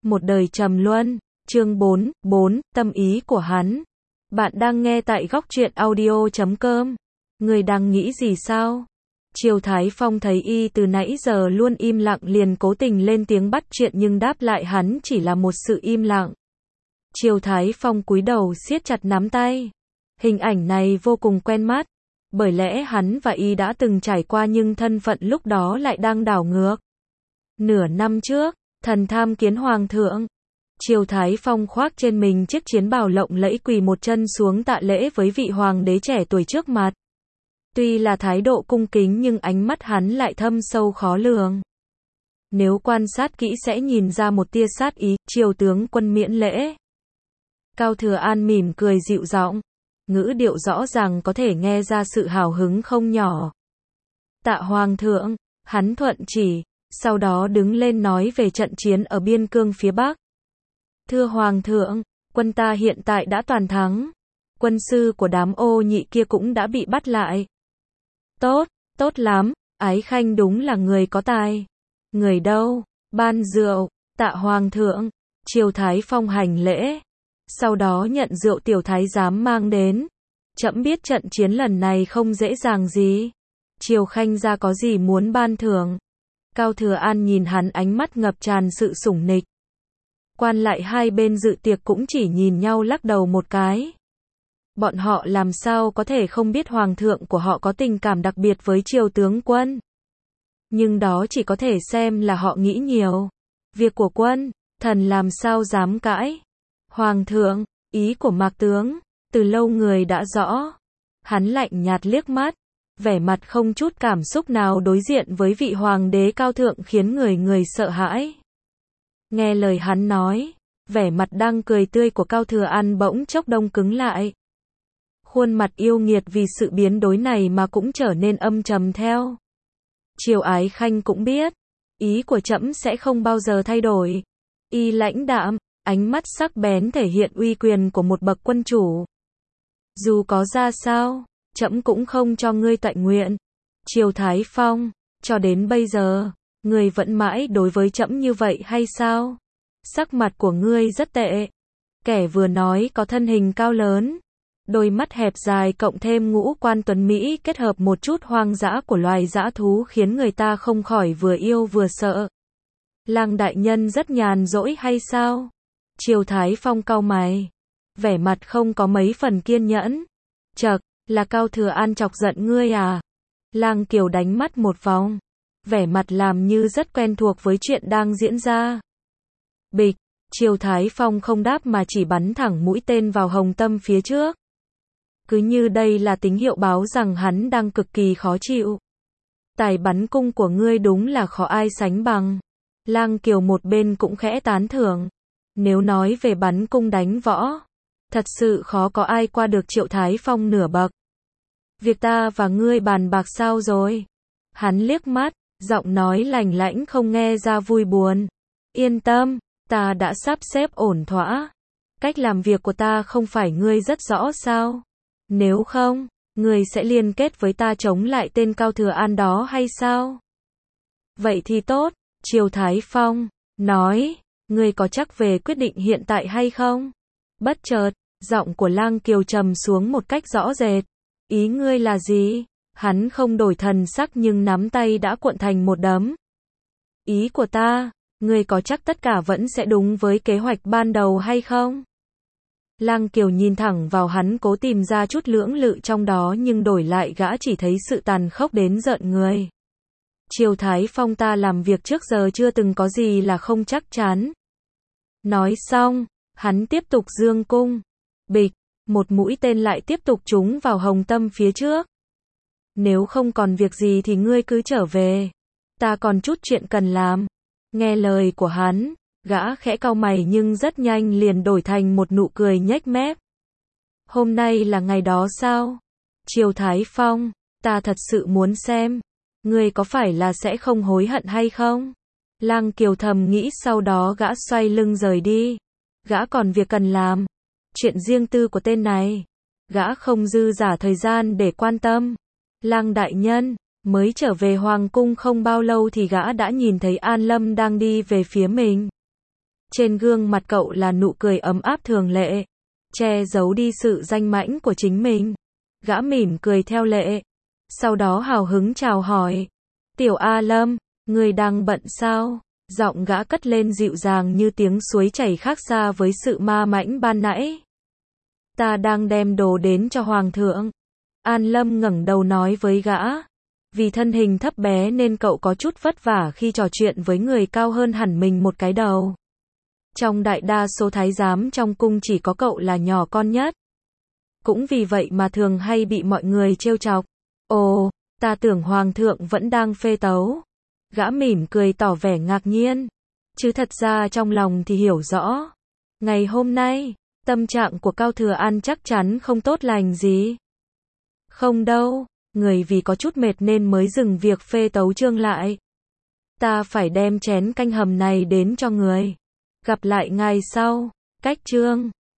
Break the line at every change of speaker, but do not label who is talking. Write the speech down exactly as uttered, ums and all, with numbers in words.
một đời trầm luân, chương bốn, bốn, tâm ý của hắn. Bạn đang nghe tại góc truyện audio chấm com. Người đang nghĩ gì sao? Triều Thái Phong thấy y từ nãy giờ luôn im lặng liền cố tình lên tiếng bắt chuyện nhưng đáp lại hắn chỉ là một sự im lặng. Triều Thái Phong cúi đầu siết chặt nắm tay. Hình ảnh này vô cùng quen mắt. Bởi lẽ hắn và y đã từng trải qua nhưng thân phận lúc đó lại đang đảo ngược. Nửa năm trước, thần tham kiến hoàng thượng. Triều Thái Phong khoác trên mình chiếc chiến bào lộng lẫy quỳ một chân xuống tạ lễ với vị hoàng đế trẻ tuổi trước mặt. Tuy là thái độ cung kính nhưng ánh mắt hắn lại thâm sâu khó lường. Nếu quan sát kỹ sẽ nhìn ra một tia sát ý, triều tướng quân miễn lễ. Cao Thừa An mỉm cười dịu giọng, ngữ điệu rõ ràng có thể nghe ra sự hào hứng không nhỏ. Tạ hoàng thượng, hắn thuận chỉ, sau đó đứng lên nói về trận chiến ở biên cương phía Bắc. Thưa hoàng thượng, quân ta hiện tại đã toàn thắng. Quân sư của đám ô nhị kia cũng đã bị bắt lại. Tốt, tốt lắm, Ái Khanh đúng là người có tài. Người đâu? Ban rượu. Tạ hoàng thượng. Triều Thái Phong hành lễ. Sau đó nhận rượu tiểu thái giám mang đến. Trẫm biết trận chiến lần này không dễ dàng gì. Triều Khanh gia có gì muốn ban thưởng? Cao Thừa An nhìn hắn ánh mắt ngập tràn sự sủng nịch. Quan lại hai bên dự tiệc cũng chỉ nhìn nhau lắc đầu một cái. Bọn họ làm sao có thể không biết hoàng thượng của họ có tình cảm đặc biệt với triều tướng quân. Nhưng đó chỉ có thể xem là họ nghĩ nhiều. Việc của quân, thần làm sao dám cãi. Hoàng thượng, ý của Mạc tướng, từ lâu người đã rõ. Hắn lạnh nhạt liếc mắt, vẻ mặt không chút cảm xúc nào đối diện với vị hoàng đế cao thượng khiến người người sợ hãi. Nghe lời hắn nói, vẻ mặt đang cười tươi của Cao Thừa An bỗng chốc đông cứng lại. Khuôn mặt yêu nghiệt vì sự biến đổi này mà cũng trở nên âm trầm theo. Triều Ái Khanh cũng biết, ý của trẫm sẽ không bao giờ thay đổi. Y lãnh đạm, ánh mắt sắc bén thể hiện uy quyền của một bậc quân chủ. Dù có ra sao, trẫm cũng không cho ngươi tọa nguyện. Triều Thái Phong, cho đến bây giờ, ngươi vẫn mãi đối với trẫm như vậy hay sao? Sắc mặt của ngươi rất tệ. Kẻ vừa nói có thân hình cao lớn, đôi mắt hẹp dài cộng thêm ngũ quan tuấn mỹ kết hợp một chút hoang dã của loài dã thú khiến người ta không khỏi vừa yêu vừa sợ. Lang đại nhân rất nhàn rỗi hay sao? Triều Thái Phong cau mày, vẻ mặt không có mấy phần kiên nhẫn. Chậc, là Cao Thừa An chọc giận ngươi à? Lang Kiều đánh mắt một vòng, vẻ mặt làm như rất quen thuộc với chuyện đang diễn ra. Bịch, Triều Thái Phong không đáp mà chỉ bắn thẳng mũi tên vào hồng tâm phía trước. Cứ như đây là tín hiệu báo rằng hắn đang cực kỳ khó chịu. Tài bắn cung của ngươi đúng là khó ai sánh bằng. Lang Kiều một bên cũng khẽ tán thưởng. Nếu nói về bắn cung đánh võ, thật sự khó có ai qua được Triệu Thái Phong nửa bậc. Việc ta và ngươi bàn bạc sao rồi? Hắn liếc mắt, giọng nói lành lãnh không nghe ra vui buồn. Yên tâm, ta đã sắp xếp ổn thỏa. Cách làm việc của ta không phải ngươi rất rõ sao? Nếu không, ngươi sẽ liên kết với ta chống lại tên Cao Thừa An đó hay sao? Vậy thì tốt, Triều Thái Phong nói, ngươi có chắc về quyết định hiện tại hay không? Bất chợt, giọng của Lang Kiều trầm xuống một cách rõ rệt. Ý ngươi là gì? Hắn không đổi thần sắc nhưng nắm tay đã cuộn thành một đấm. Ý của ta, ngươi có chắc tất cả vẫn sẽ đúng với kế hoạch ban đầu hay không? Lang Kiều nhìn thẳng vào hắn cố tìm ra chút lưỡng lự trong đó nhưng đổi lại gã chỉ thấy sự tàn khốc đến rợn người. Triều Thái Phong ta làm việc trước giờ chưa từng có gì là không chắc chắn. Nói xong, hắn tiếp tục giương cung. Bịch, một mũi tên lại tiếp tục trúng vào hồng tâm phía trước. Nếu không còn việc gì thì ngươi cứ trở về. Ta còn chút chuyện cần làm. Nghe lời của hắn, gã khẽ cau mày nhưng rất nhanh liền đổi thành một nụ cười nhếch mép. Hôm nay là ngày đó sao? Triều Thái Phong, ta thật sự muốn xem. Ngươi có phải là sẽ không hối hận hay không? Lang Kiều thầm nghĩ sau đó gã xoay lưng rời đi. Gã còn việc cần làm. Chuyện riêng tư của tên này. Gã không dư dả thời gian để quan tâm. Lang đại nhân, mới trở về hoàng cung không bao lâu thì gã đã nhìn thấy An Lâm đang đi về phía mình. Trên gương mặt cậu là nụ cười ấm áp thường lệ, che giấu đi sự danh mãnh của chính mình. Gã mỉm cười theo lệ, sau đó hào hứng chào hỏi. Tiểu A Lâm, người đang bận sao? Giọng gã cất lên dịu dàng như tiếng suối chảy khác xa với sự ma mãnh ban nãy. Ta đang đem đồ đến cho Hoàng thượng. An Lâm ngẩng đầu nói với gã. Vì thân hình thấp bé nên cậu có chút vất vả khi trò chuyện với người cao hơn hẳn mình một cái đầu. Trong đại đa số thái giám trong cung chỉ có cậu là nhỏ con nhất. Cũng vì vậy mà thường hay bị mọi người trêu chọc. Ồ, ta tưởng Hoàng thượng vẫn đang phê tấu. Gã mỉm cười tỏ vẻ ngạc nhiên. Chứ thật ra trong lòng thì hiểu rõ. Ngày hôm nay, tâm trạng của Cao Thừa An chắc chắn không tốt lành gì. Không đâu, người vì có chút mệt nên mới dừng việc phê tấu chương lại. Ta phải đem chén canh hầm này đến cho người. Gặp lại ngày sau. Cách chương